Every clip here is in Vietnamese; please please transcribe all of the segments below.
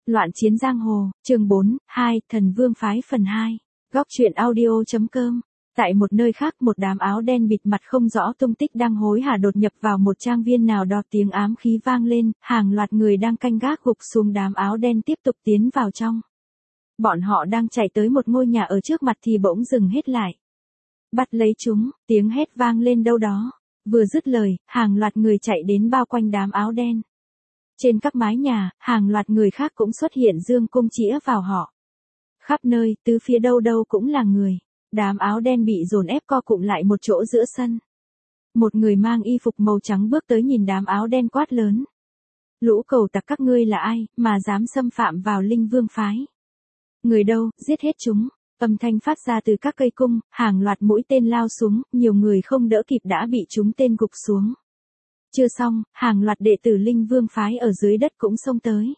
Loạn chiến giang hồ, chương 4, 2, Thần Vương phái phần 2. Góc truyện audio.com. Tại một nơi khác, một đám áo đen bịt mặt không rõ tung tích đang hối hả đột nhập vào một trang viên nào đó, tiếng ám khí vang lên, hàng loạt người đang canh gác gục xuống, đám áo đen tiếp tục tiến vào trong. Bọn họ đang chạy tới một ngôi nhà ở trước mặt thì bỗng dừng hết lại. Bắt lấy chúng, tiếng hét vang lên đâu đó. Vừa dứt lời, hàng loạt người chạy đến bao quanh đám áo đen. Trên các mái nhà, hàng loạt người khác cũng xuất hiện dương cung chĩa vào họ. Khắp nơi, tứ phía đâu đâu cũng là người. Đám áo đen bị dồn ép co cụm lại một chỗ giữa sân. Một người mang y phục màu trắng bước tới nhìn đám áo đen quát lớn. Lũ cầu tặc, các ngươi là ai, mà dám xâm phạm vào Linh Vương phái? Người đâu, giết hết chúng. Âm thanh phát ra từ các cây cung, hàng loạt mũi tên lao xuống, nhiều người không đỡ kịp đã bị chúng tên gục xuống. Chưa xong, hàng loạt đệ tử Linh Vương phái ở dưới đất cũng xông tới.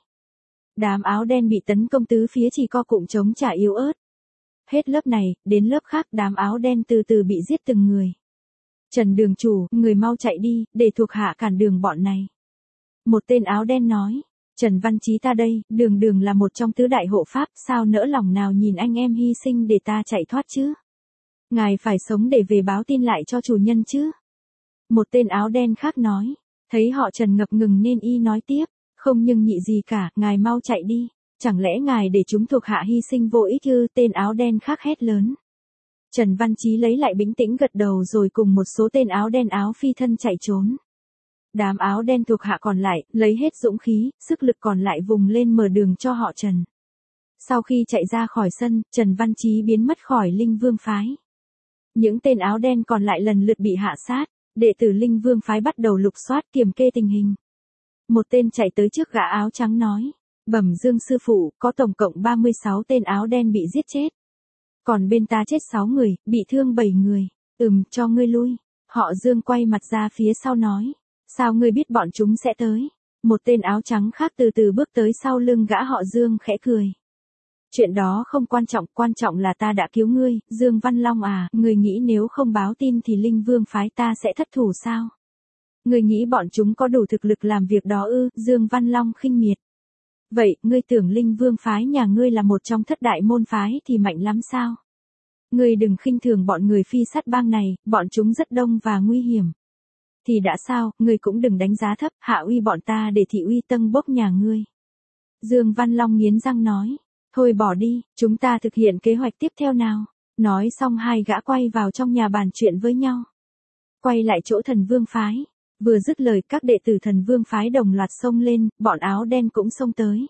Đám áo đen bị tấn công tứ phía chỉ co cụm chống trả yếu ớt. Hết lớp này, đến lớp khác, đám áo đen từ từ bị giết từng người. Trần đường chủ, người mau chạy đi, để thuộc hạ cản đường bọn này. Một tên áo đen nói. Trần Văn Chí ta đây, đường là một trong tứ đại hộ pháp, sao nỡ lòng nào nhìn anh em hy sinh để ta chạy thoát chứ? Ngài phải sống để về báo tin lại cho chủ nhân chứ? Một tên áo đen khác nói. Thấy họ Trần ngập ngừng nên y nói tiếp. Không nhưng nhị gì cả, ngài mau chạy đi. Chẳng lẽ ngài để chúng thuộc hạ hy sinh vô ích ư? Tên áo đen khác hét lớn. Trần Văn Chí lấy lại bình tĩnh gật đầu rồi cùng một số tên áo đen áo phi thân chạy trốn. Đám áo đen thuộc hạ còn lại, lấy hết dũng khí, sức lực còn lại vùng lên mở đường cho họ Trần. Sau khi chạy ra khỏi sân, Trần Văn Chí biến mất khỏi Linh Vương phái. Những tên áo đen còn lại lần lượt bị hạ sát, đệ tử Linh Vương phái bắt đầu lục soát kiểm kê tình hình. Một tên chạy tới trước gã áo trắng nói, bẩm Dương sư phụ, có tổng cộng 36 tên áo đen bị giết chết. Còn bên ta chết 6 người, bị thương 7 người, cho ngươi lui. Họ Dương quay mặt ra phía sau nói. Sao ngươi biết bọn chúng sẽ tới? Một tên áo trắng khác từ từ bước tới sau lưng gã họ Dương khẽ cười. Chuyện đó không quan trọng là ta đã cứu ngươi, Dương Văn Long à, ngươi nghĩ nếu không báo tin thì Linh Vương phái ta sẽ thất thủ sao? Ngươi nghĩ bọn chúng có đủ thực lực làm việc đó ư? Dương Văn Long khinh miệt. Vậy, ngươi tưởng Linh Vương phái nhà ngươi là một trong thất đại môn phái thì mạnh lắm sao? Ngươi đừng khinh thường bọn người phi sát bang này, bọn chúng rất đông và nguy hiểm. Thì đã sao, ngươi cũng đừng đánh giá thấp, hạ uy bọn ta để thị uy tâng bốc nhà ngươi. Dương Văn Long nghiến răng nói, thôi bỏ đi, chúng ta thực hiện kế hoạch tiếp theo nào. Nói xong hai gã quay vào trong nhà bàn chuyện với nhau. Quay lại chỗ Thần Vương phái, vừa dứt lời các đệ tử Thần Vương phái đồng loạt xông lên, bọn áo đen cũng xông tới.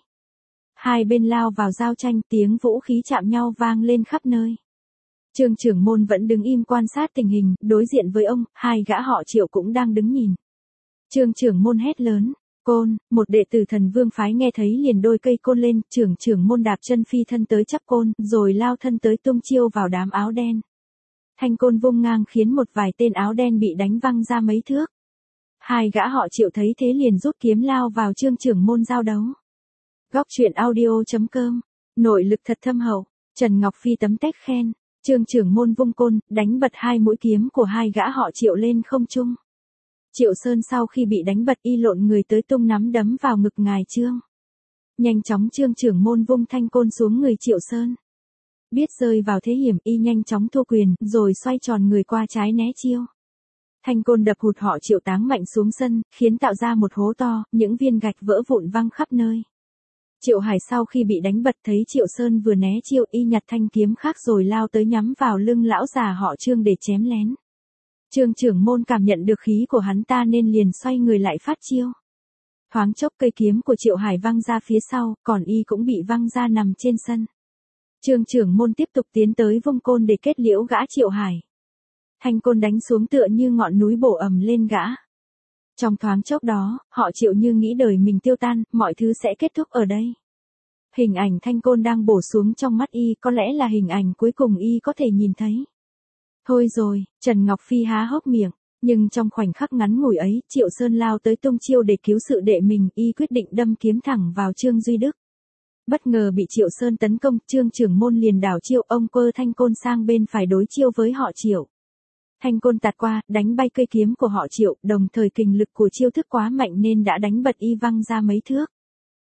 Hai bên lao vào giao tranh, tiếng vũ khí chạm nhau vang lên khắp nơi. Trương trưởng môn vẫn đứng im quan sát tình hình, đối diện với ông, hai gã họ Triệu cũng đang đứng nhìn. Trương trưởng môn hét lớn, côn, một đệ tử Thần Vương phái nghe thấy liền đôi cây côn lên, trưởng môn đạp chân phi thân tới chắp côn, rồi lao thân tới tung chiêu vào đám áo đen. Thanh côn vung ngang khiến một vài tên áo đen bị đánh văng ra mấy thước. Hai gã họ Triệu thấy thế liền rút kiếm lao vào Trương trưởng môn giao đấu. Góc truyện audio.com, nội lực thật thâm hậu, Trần Ngọc Phi tấm tách khen. Trương trưởng môn vung côn, đánh bật hai mũi kiếm của hai gã họ Triệu lên không trung. Triệu Sơn sau khi bị đánh bật y lộn người tới tung nắm đấm vào ngực ngài Trương. Nhanh chóng Trương trưởng môn vung thanh côn xuống người Triệu Sơn. Biết rơi vào thế hiểm y nhanh chóng thu quyền, rồi xoay tròn người qua trái né chiêu. Thanh côn đập hụt họ Triệu táng mạnh xuống sân, khiến tạo ra một hố to, những viên gạch vỡ vụn văng khắp nơi. Triệu Hải sau khi bị đánh bật thấy Triệu Sơn vừa né chiêu y nhặt thanh kiếm khác rồi lao tới nhắm vào lưng lão già họ Trương để chém lén. Trương trưởng môn cảm nhận được khí của hắn ta nên liền xoay người lại phát chiêu. Thoáng chốc cây kiếm của Triệu Hải văng ra phía sau, còn y cũng bị văng ra nằm trên sân. Trương trưởng môn tiếp tục tiến tới vung côn để kết liễu gã Triệu Hải. Thanh côn đánh xuống tựa như ngọn núi bổ ầm lên gã. Trong thoáng chốc đó, họ Triệu như nghĩ đời mình tiêu tan, mọi thứ sẽ kết thúc ở đây. Hình ảnh thanh côn đang bổ xuống trong mắt y có lẽ là hình ảnh cuối cùng y có thể nhìn thấy. Thôi rồi, Trần Ngọc Phi há hốc miệng, nhưng trong khoảnh khắc ngắn ngủi ấy, Triệu Sơn lao tới tung chiêu để cứu sự đệ mình, y quyết định đâm kiếm thẳng vào Trương Duy Đức. Bất ngờ bị Triệu Sơn tấn công, Trương trưởng môn liền đảo chiêu, ông quơ thanh côn sang bên phải đối chiêu với họ Triệu. Thanh côn tạt qua, đánh bay cây kiếm của họ Triệu, đồng thời kình lực của chiêu thức quá mạnh nên đã đánh bật y văng ra mấy thước.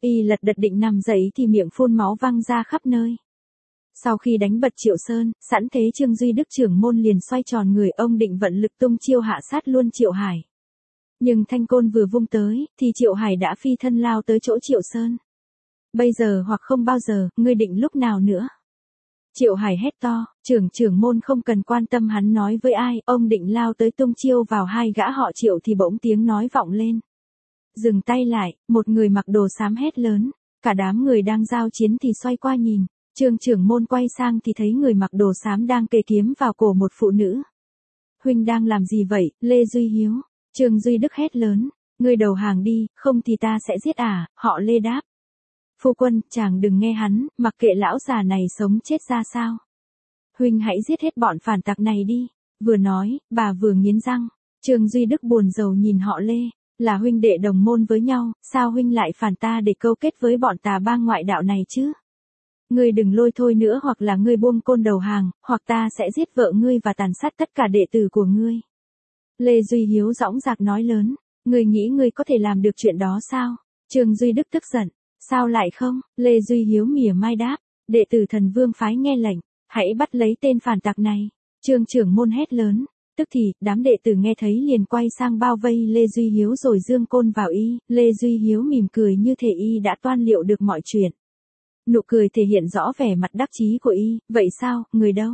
Y lật đật định nằm dậy thì miệng phun máu văng ra khắp nơi. Sau khi đánh bật Triệu Sơn, sẵn thế Trương Duy Đức trưởng môn liền xoay tròn người ông định vận lực tung chiêu hạ sát luôn Triệu Hải. Nhưng thanh côn vừa vung tới, thì Triệu Hải đã phi thân lao tới chỗ Triệu Sơn. Bây giờ hoặc không bao giờ, ngươi định lúc nào nữa? Triệu Hải hét to, trưởng môn không cần quan tâm hắn nói với ai, ông định lao tới tung chiêu vào hai gã họ Triệu thì bỗng tiếng nói vọng lên. Dừng tay lại, một người mặc đồ xám hét lớn, cả đám người đang giao chiến thì xoay qua nhìn, trưởng môn quay sang thì thấy người mặc đồ xám đang kề kiếm vào cổ một phụ nữ. Huynh đang làm gì vậy, Lê Duy Hiếu? Trương Duy Đức hét lớn, ngươi đầu hàng đi, không thì ta sẽ giết họ Lê đáp. Phu quân, chàng đừng nghe hắn, mặc kệ lão già này sống chết ra sao. Huynh hãy giết hết bọn phản tặc này đi. Vừa nói, bà vừa nghiến răng. Trương Duy Đức buồn rầu nhìn họ Lê, là huynh đệ đồng môn với nhau, sao huynh lại phản ta để câu kết với bọn tà bang ngoại đạo này chứ? Ngươi đừng lôi thôi nữa, hoặc là ngươi buông côn đầu hàng, hoặc ta sẽ giết vợ ngươi và tàn sát tất cả đệ tử của ngươi. Lê Duy Hiếu dõng dạc nói lớn, ngươi nghĩ ngươi có thể làm được chuyện đó sao? Trương Duy Đức tức giận, sao lại không? Lê Duy Hiếu mỉa mai đáp, đệ tử Thần Vương phái nghe lệnh, hãy bắt lấy tên phản tặc này. Trương trưởng môn hét lớn, tức thì, đám đệ tử nghe thấy liền quay sang bao vây Lê Duy Hiếu rồi giương côn vào y. Lê Duy Hiếu mỉm cười như thể y đã toan liệu được mọi chuyện. Nụ cười thể hiện rõ vẻ mặt đắc chí của y, vậy sao, người đâu?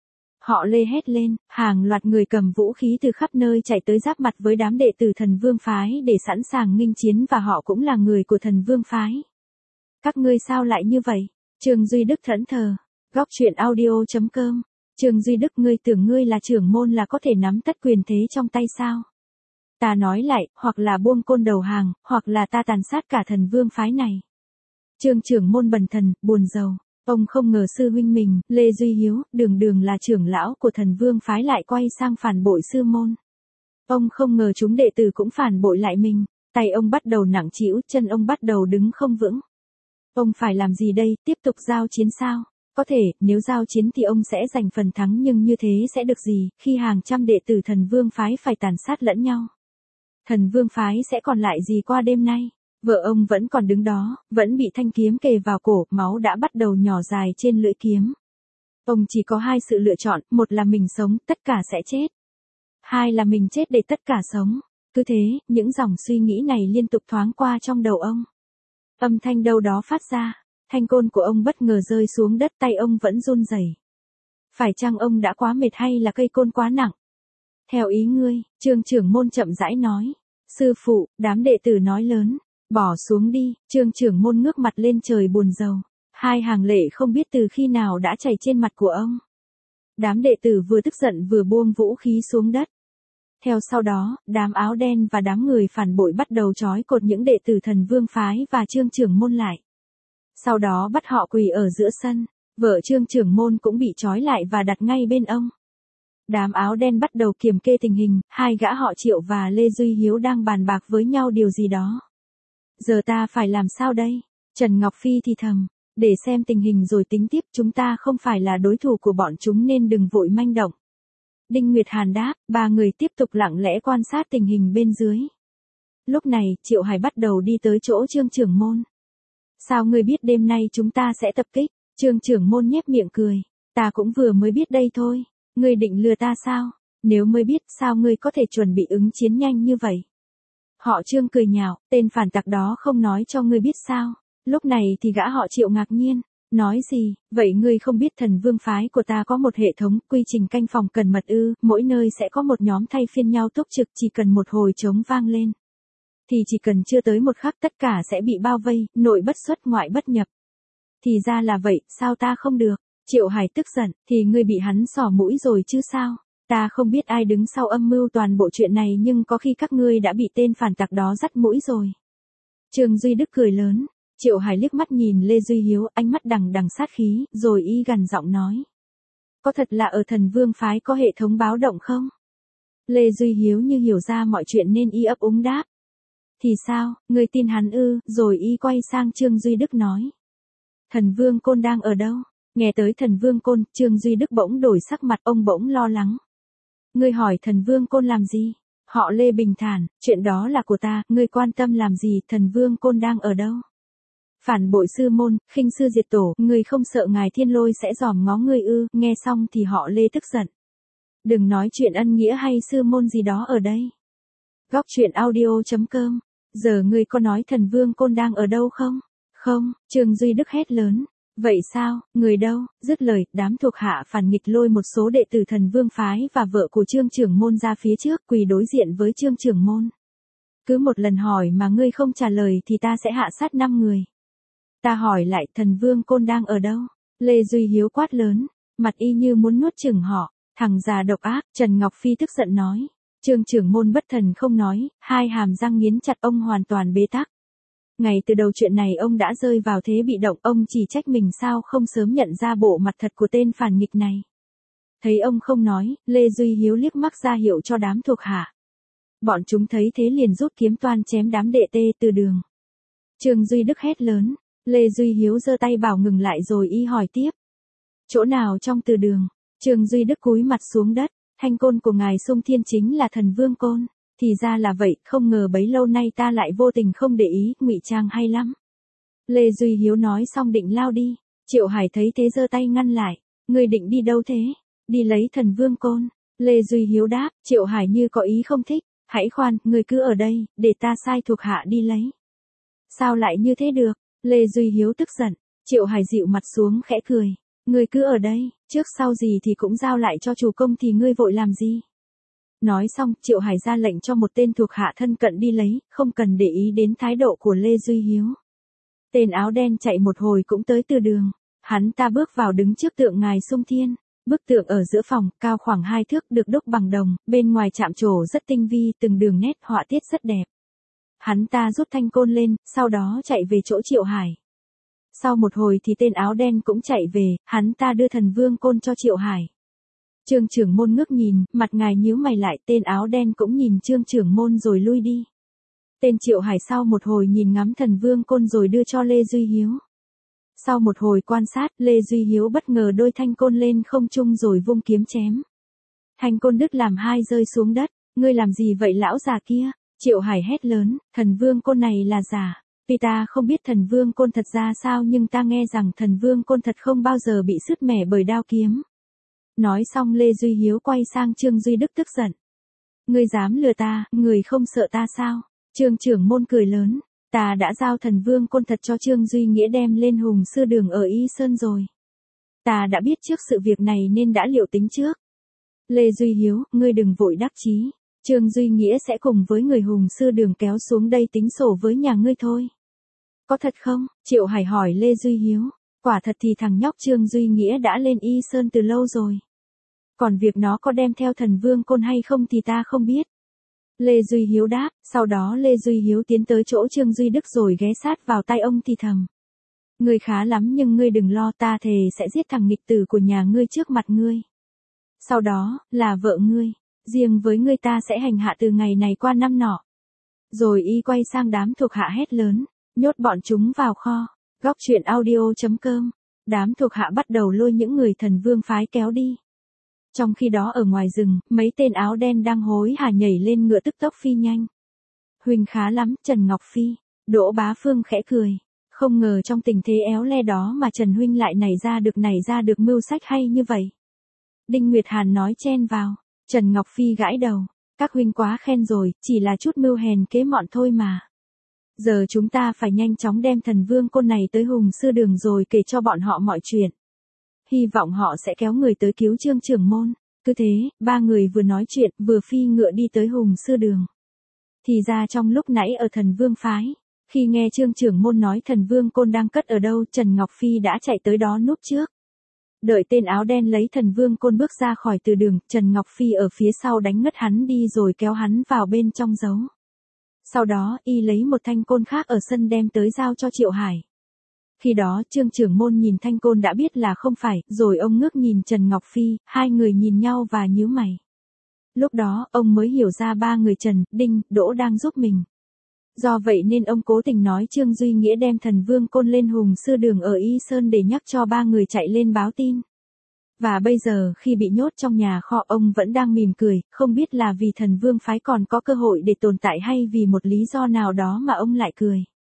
Họ Lê hét lên, hàng loạt người cầm vũ khí từ khắp nơi chạy tới giáp mặt với đám đệ tử Thần Vương phái để sẵn sàng nghênh chiến, và họ cũng là người của Thần Vương phái. Các ngươi sao lại như vậy? Trương Duy Đức thẫn thờ. Góc truyện audio.com. Trương Duy Đức, ngươi tưởng ngươi là trưởng môn là có thể nắm tất quyền thế trong tay sao? Ta nói lại, hoặc là buông côn đầu hàng, hoặc là ta tàn sát cả Thần Vương phái này. Trương trưởng môn bần thần, buồn rầu. Ông không ngờ sư huynh mình, Lê Duy Hiếu, đường là trưởng lão của Thần Vương phái lại quay sang phản bội sư môn. Ông không ngờ chúng đệ tử cũng phản bội lại mình, tay ông bắt đầu nặng trĩu, chân ông bắt đầu đứng không vững. Ông phải làm gì đây, tiếp tục giao chiến sao? Có thể, nếu giao chiến thì ông sẽ giành phần thắng, nhưng như thế sẽ được gì, khi hàng trăm đệ tử Thần Vương phái phải tàn sát lẫn nhau? Thần Vương phái sẽ còn lại gì qua đêm nay? Vợ ông vẫn còn đứng đó, vẫn bị thanh kiếm kề vào cổ, máu đã bắt đầu nhỏ dài trên lưỡi kiếm. Ông chỉ có hai sự lựa chọn, một là mình sống, tất cả sẽ chết. Hai là mình chết để tất cả sống. Cứ thế, những dòng suy nghĩ này liên tục thoáng qua trong đầu ông. Âm thanh đâu đó phát ra, thanh côn của ông bất ngờ rơi xuống đất, tay ông vẫn run rẩy. Phải chăng ông đã quá mệt hay là cây côn quá nặng? Theo ý ngươi, Trương trưởng môn chậm rãi nói. Sư phụ, đám đệ tử nói lớn. Bỏ xuống đi, Trương trưởng môn ngước mặt lên trời buồn rầu. Hai hàng lệ không biết từ khi nào đã chảy trên mặt của ông. Đám đệ tử vừa tức giận vừa buông vũ khí xuống đất. Theo sau đó, đám áo đen và đám người phản bội bắt đầu trói cột những đệ tử Thần Vương phái và Trương trưởng môn lại. Sau đó bắt họ quỳ ở giữa sân, vợ Trương trưởng môn cũng bị trói lại và đặt ngay bên ông. Đám áo đen bắt đầu kiểm kê tình hình, hai gã họ Triệu và Lê Duy Hiếu đang bàn bạc với nhau điều gì đó. Giờ ta phải làm sao đây? Trần Ngọc Phi thì thầm, để xem tình hình rồi tính tiếp, chúng ta không phải là đối thủ của bọn chúng nên đừng vội manh động. Đinh Nguyệt Hàn đáp, ba người tiếp tục lặng lẽ quan sát tình hình bên dưới. Lúc này, Triệu Hải bắt đầu đi tới chỗ Trương trưởng môn. Sao ngươi biết đêm nay chúng ta sẽ tập kích? Trương trưởng môn nhếch miệng cười, ta cũng vừa mới biết đây thôi, ngươi định lừa ta sao? Nếu mới biết, sao ngươi có thể chuẩn bị ứng chiến nhanh như vậy? Họ Trương cười nhạo, tên phản tặc đó không nói cho ngươi biết sao? Lúc này thì gã họ Triệu ngạc nhiên, nói gì, vậy ngươi không biết Thần Vương phái của ta có một hệ thống, quy trình canh phòng cần mật ư, mỗi nơi sẽ có một nhóm thay phiên nhau túc trực, chỉ cần một hồi trống vang lên. Thì chỉ cần chưa tới một khắc tất cả sẽ bị bao vây, nội bất xuất ngoại bất nhập. Thì ra là vậy, sao ta không được? Triệu Hải tức giận, thì ngươi bị hắn xỏ mũi rồi chứ sao? Ta không biết ai đứng sau âm mưu toàn bộ chuyện này, nhưng có khi các ngươi đã bị tên phản tặc đó dắt mũi rồi. Trương Duy Đức cười lớn. Triệu Hải liếc mắt nhìn Lê Duy Hiếu, ánh mắt đằng đằng sát khí, rồi y gằn giọng nói. Có thật là ở Thần Vương phái có hệ thống báo động không? Lê Duy Hiếu như hiểu ra mọi chuyện nên y ấp úng đáp. Thì sao, ngươi tin hắn ư? Rồi y quay sang Trương Duy Đức nói. Thần Vương Côn đang ở đâu? Nghe tới Thần Vương Côn, Trương Duy Đức bỗng đổi sắc mặt, ông bỗng lo lắng. Ngươi hỏi Thần Vương Côn làm gì? Họ Lê bình thản, chuyện đó là của ta, ngươi quan tâm làm gì, Thần Vương Côn đang ở đâu? Phản bội sư môn, khinh sư diệt tổ, người không sợ ngài Thiên Lôi sẽ giòm ngó ngươi ư? Nghe xong thì họ Lê tức giận. Đừng nói chuyện ân nghĩa hay sư môn gì đó ở đây. Góc truyện audio.com. Giờ ngươi có nói thần vương côn đang ở đâu không? Không, Trương Duy Đức hét lớn. Vậy sao, người đâu? Dứt lời, đám thuộc hạ phản nghịch lôi một số đệ tử thần vương phái và vợ của Trương trưởng môn ra phía trước quỳ đối diện với Trương trưởng môn. Cứ một lần hỏi mà ngươi không trả lời thì ta sẽ hạ sát 5 người. Ta hỏi lại thần vương côn đang ở đâu? Lê Duy Hiếu quát lớn, mặt y như muốn nuốt chửng họ. Thằng già độc ác, Trần Ngọc Phi tức giận nói. Trương trưởng môn bất thần không nói, hai hàm răng nghiến chặt, ông hoàn toàn bế tắc. Ngày từ đầu chuyện này ông đã rơi vào thế bị động, ông chỉ trách mình sao không sớm nhận ra bộ mặt thật của tên phản nghịch này. Thấy ông không nói, Lê Duy Hiếu liếc mắt ra hiệu cho đám thuộc hạ. Bọn chúng thấy thế liền rút kiếm toan chém đám đệ tê từ đường. Trương Duy Đức hét lớn, Lê Duy Hiếu giơ tay bảo ngừng lại rồi y hỏi tiếp. Chỗ nào trong từ đường? Trương Duy Đức cúi mặt xuống đất, thanh côn của ngài Sung Thiên chính là thần vương côn. Thì ra là vậy, không ngờ bấy lâu nay ta lại vô tình không để ý, ngụy trang hay lắm. Lê Duy Hiếu nói xong định lao đi, Triệu Hải thấy thế giơ tay ngăn lại, ngươi định đi đâu thế? Đi lấy thần vương côn. Lê Duy Hiếu đáp, Triệu Hải như có ý không thích, hãy khoan, ngươi cứ ở đây, để ta sai thuộc hạ đi lấy. Sao lại như thế được? Lê Duy Hiếu tức giận, Triệu Hải dịu mặt xuống khẽ cười, ngươi cứ ở đây, trước sau gì thì cũng giao lại cho chủ công thì ngươi vội làm gì? Nói xong, Triệu Hải ra lệnh cho một tên thuộc hạ thân cận đi lấy, không cần để ý đến thái độ của Lê Duy Hiếu. Tên áo đen chạy một hồi cũng tới từ đường. Hắn ta bước vào đứng trước tượng ngài Sung Thiên. Bức tượng ở giữa phòng, cao khoảng 2 thước, được đúc bằng đồng, bên ngoài chạm trổ rất tinh vi, từng đường nét họa tiết rất đẹp. Hắn ta rút thanh côn lên, sau đó chạy về chỗ Triệu Hải. Sau một hồi thì tên áo đen cũng chạy về, hắn ta đưa thần vương côn cho Triệu Hải. Trương trưởng môn ngước nhìn, mặt ngài nhíu mày lại, tên áo đen cũng nhìn Trương trưởng môn rồi lui đi. Tên Triệu Hải sau một hồi nhìn ngắm thần vương côn rồi đưa cho Lê Duy Hiếu. Sau một hồi quan sát, Lê Duy Hiếu bất ngờ đôi thanh côn lên không trung rồi vung kiếm chém. Thanh côn đứt làm 2 rơi xuống đất, ngươi làm gì vậy lão già kia? Triệu Hải hét lớn, thần vương côn này là giả. Vì ta không biết thần vương côn thật ra sao nhưng ta nghe rằng thần vương côn thật không bao giờ bị sứt mẻ bởi đao kiếm. Nói xong Lê Duy Hiếu quay sang Trương Duy Đức tức giận. Ngươi dám lừa ta, người không sợ ta sao? Trương trưởng môn cười lớn, ta đã giao thần vương côn thật cho Trương Duy Nghĩa đem lên Hùng Sư Đường ở Y Sơn rồi. Ta đã biết trước sự việc này nên đã liệu tính trước. Lê Duy Hiếu, ngươi đừng vội đắc chí. Trương Duy Nghĩa sẽ cùng với người Hùng Sư Đường kéo xuống đây tính sổ với nhà ngươi thôi. Có thật không? Triệu Hải hỏi Lê Duy Hiếu. Quả thật thì thằng nhóc Trương Duy Nghĩa đã lên Y Sơn từ lâu rồi. Còn việc nó có đem theo thần vương côn hay không thì ta không biết. Lê Duy Hiếu đáp, sau đó Lê Duy Hiếu tiến tới chỗ Trương Duy Đức rồi ghé sát vào tai ông thì thầm. Ngươi khá lắm nhưng ngươi đừng lo, ta thề sẽ giết thằng nghịch tử của nhà ngươi trước mặt ngươi. Sau đó, là vợ ngươi, riêng với ngươi ta sẽ hành hạ từ ngày này qua năm nọ. Rồi y quay sang đám thuộc hạ hét lớn, nhốt bọn chúng vào kho. Góc truyện audio.com. Đám thuộc hạ bắt đầu lôi những người thần vương phái kéo đi. Trong khi đó ở ngoài rừng, mấy tên áo đen đang hối hả nhảy lên ngựa tức tốc phi nhanh. Huỳnh khá lắm, Trần Ngọc Phi. Đỗ Bá Phương khẽ cười. Không ngờ trong tình thế éo le đó mà Trần Huynh lại nảy ra được mưu sách hay như vậy. Đinh Nguyệt Hàn nói chen vào. Trần Ngọc Phi gãi đầu. Các huynh quá khen rồi, chỉ là chút mưu hèn kế mọn thôi mà. Giờ chúng ta phải nhanh chóng đem thần vương côn này tới Hùng Sư Đường rồi kể cho bọn họ mọi chuyện. Hy vọng họ sẽ kéo người tới cứu Trương trưởng môn. Cứ thế, 3 người vừa nói chuyện, vừa phi ngựa đi tới Hùng Sư Đường. Thì ra trong lúc nãy ở thần vương phái, khi nghe Trương trưởng môn nói thần vương côn đang cất ở đâu, Trần Ngọc Phi đã chạy tới đó núp trước. Đợi tên áo đen lấy thần vương côn bước ra khỏi từ đường, Trần Ngọc Phi ở phía sau đánh ngất hắn đi rồi kéo hắn vào bên trong giấu. Sau đó, y lấy một thanh côn khác ở sân đem tới giao cho Triệu Hải. Khi đó Trương trưởng môn nhìn thanh côn đã biết là không phải, rồi ông ngước nhìn Trần Ngọc Phi, hai người nhìn nhau và nhíu mày. Lúc đó, ông mới hiểu ra 3 người Trần, Đinh, Đỗ đang giúp mình. Do vậy nên ông cố tình nói Trương Duy Nghĩa đem thần vương côn lên Hùng Sư Đường ở Y Sơn để nhắc cho 3 người chạy lên báo tin. Và bây giờ khi bị nhốt trong nhà kho ông vẫn đang mỉm cười, không biết là vì thần vương phái còn có cơ hội để tồn tại hay vì một lý do nào đó mà ông lại cười.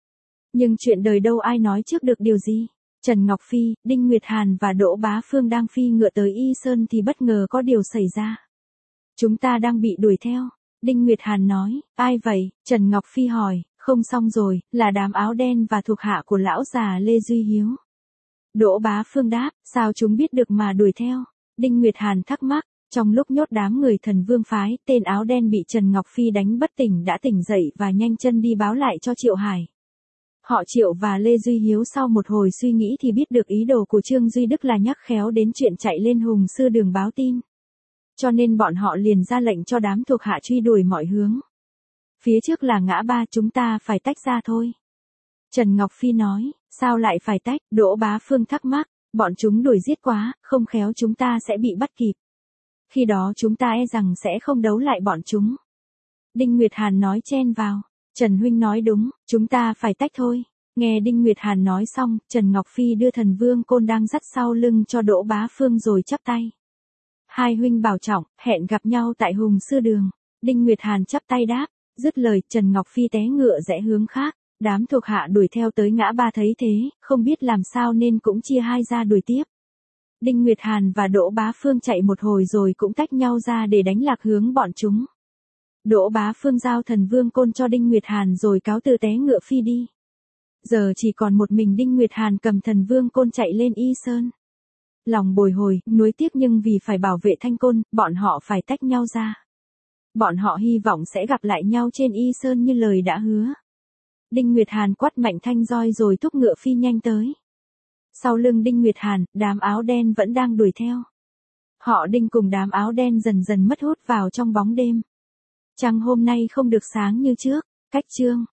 Nhưng chuyện đời đâu ai nói trước được điều gì. Trần Ngọc Phi, Đinh Nguyệt Hàn và Đỗ Bá Phương đang phi ngựa tới Y Sơn thì bất ngờ có điều xảy ra. Chúng ta đang bị đuổi theo. Đinh Nguyệt Hàn nói, ai vậy? Trần Ngọc Phi hỏi, không xong rồi, là đám áo đen và thuộc hạ của lão già Lê Duy Hiếu. Đỗ Bá Phương đáp, sao chúng biết được mà đuổi theo? Đinh Nguyệt Hàn thắc mắc, trong lúc nhốt đám người Thần Vương phái, tên áo đen bị Trần Ngọc Phi đánh bất tỉnh đã tỉnh dậy và nhanh chân đi báo lại cho Triệu Hải. Họ Triệu và Lê Duy Hiếu sau một hồi suy nghĩ thì biết được ý đồ của Trương Duy Đức là nhắc khéo đến chuyện chạy lên Hùng Sư Đường báo tin. Cho nên bọn họ liền ra lệnh cho đám thuộc hạ truy đuổi mọi hướng. Phía trước là ngã ba, chúng ta phải tách ra thôi. Trần Ngọc Phi nói, sao lại phải tách? Đỗ Bá Phương thắc mắc, bọn chúng đuổi giết quá, không khéo chúng ta sẽ bị bắt kịp. Khi đó chúng ta e rằng sẽ không đấu lại bọn chúng. Đinh Nguyệt Hàn nói chen vào, Trần huynh nói đúng, chúng ta phải tách thôi. Nghe Đinh Nguyệt Hàn nói xong, Trần Ngọc Phi đưa Thần Vương Côn đang dắt sau lưng cho Đỗ Bá Phương rồi chắp tay. Hai huynh bảo trọng, hẹn gặp nhau tại Hùng Sư Đường. Đinh Nguyệt Hàn chắp tay đáp, dứt lời Trần Ngọc Phi té ngựa rẽ hướng khác. Đám thuộc hạ đuổi theo tới ngã ba thấy thế, không biết làm sao nên cũng chia hai ra đuổi tiếp. Đinh Nguyệt Hàn và Đỗ Bá Phương chạy một hồi rồi cũng tách nhau ra để đánh lạc hướng bọn chúng. Đỗ Bá Phương giao Thần Vương Côn cho Đinh Nguyệt Hàn rồi cáo từ té ngựa phi đi. Giờ chỉ còn một mình Đinh Nguyệt Hàn cầm Thần Vương Côn chạy lên Y Sơn. Lòng bồi hồi, nuối tiếc nhưng vì phải bảo vệ Thanh Côn, bọn họ phải tách nhau ra. Bọn họ hy vọng sẽ gặp lại nhau trên Y Sơn như lời đã hứa. Đinh Nguyệt Hàn quát mạnh thanh roi rồi thúc ngựa phi nhanh tới. Sau lưng Đinh Nguyệt Hàn, đám áo đen vẫn đang đuổi theo. Họ Đinh cùng đám áo đen dần dần mất hút vào trong bóng đêm. Trăng hôm nay không được sáng như trước, cách chương.